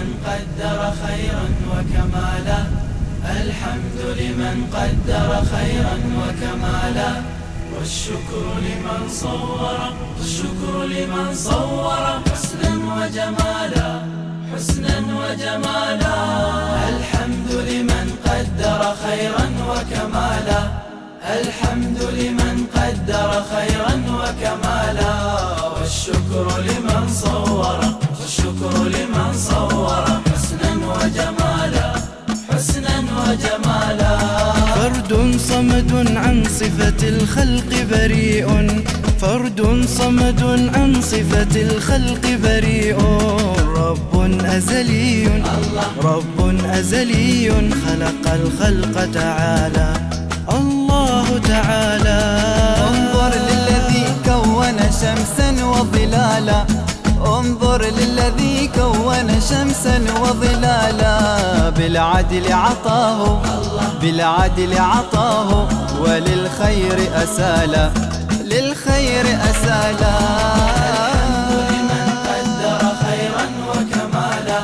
لمن قدر خيرا وكمالا، الحمد لمن قدر خيرا وكمالا، والشكر لمن صور، الشكر لمن صور حسنا وجمالا، حسنا وجمالا. الحمد لمن قدر خيرا وكمالا، الحمد لمن قدر خيرا وكمالا، والشكر لمن صور، الشكر لمن صور حسنا وجمالا، حسنا وجمالا. فرد صمد عن صفة الخلق بريء، فرد صمد عن صفة الخلق بريء، رب أزلي، رب أزلي خلق الخلق تعالى، الله تعالى. انظر للذي كون شمسا وظلالا، انظر للذي كون شمسا وظلالا، بالعدل عطاه، بالعدل عطاه، وللخير أسالا، للخير أسالا. الحمد لمن قدر خيرا وكمالا،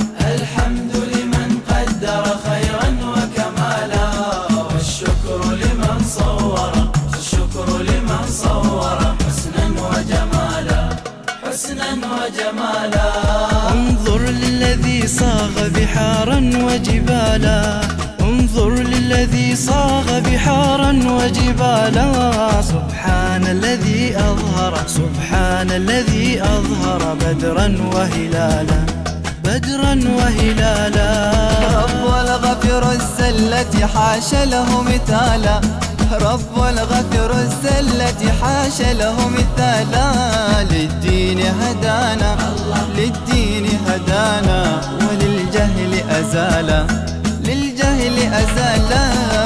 الحمد لمن قدر خيرا وكمالا، والشكر لمن صور، الشكر لمن صور حسنا وجمالا، حسنا وجمالا. انظر للذي صاغ بحارا وجبالا، انظر للذي صاغ بحارا وجبالا، سبحان الذي أظهر، سبحان الذي أظهر بدرا وهلالا، بدرا وهلالا. رب الغفر الزلة حاش له مثالا، رب الغفر الزلة حاش له مثالا، للدين هدانا، للدين هدانا، وللجهل أزالا، للجهل أزالا.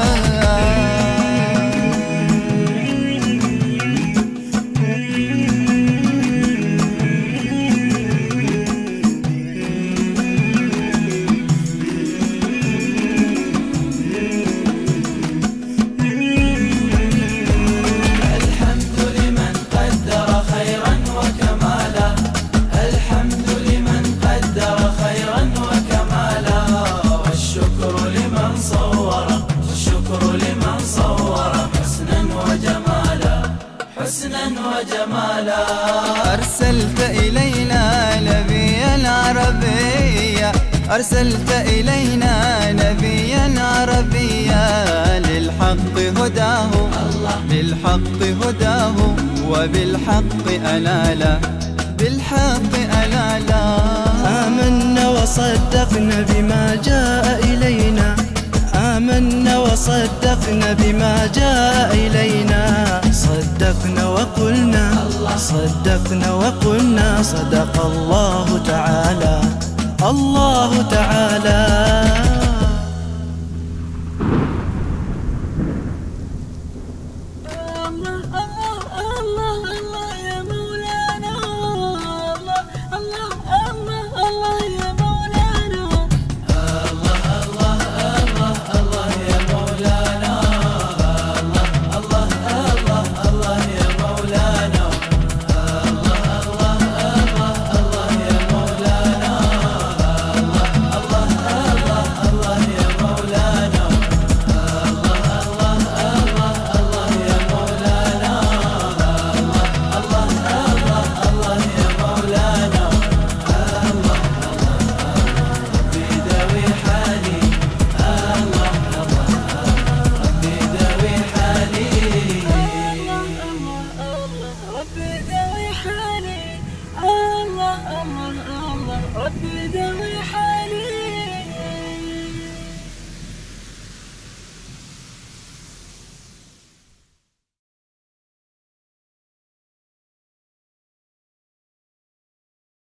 أرسلت إلينا نبيا عربيا، أرسلت إلينا نبيا عربيا، للحق هداه، للحق هداه، وبالحق أنالا، بالحق أنالا. آمنا وصدقنا بما جاء إلينا، آمنا وصدقنا بما جاء إلينا، صدقنا وقلنا، صدقنا وقلنا صدق الله تعالى، الله تعالى.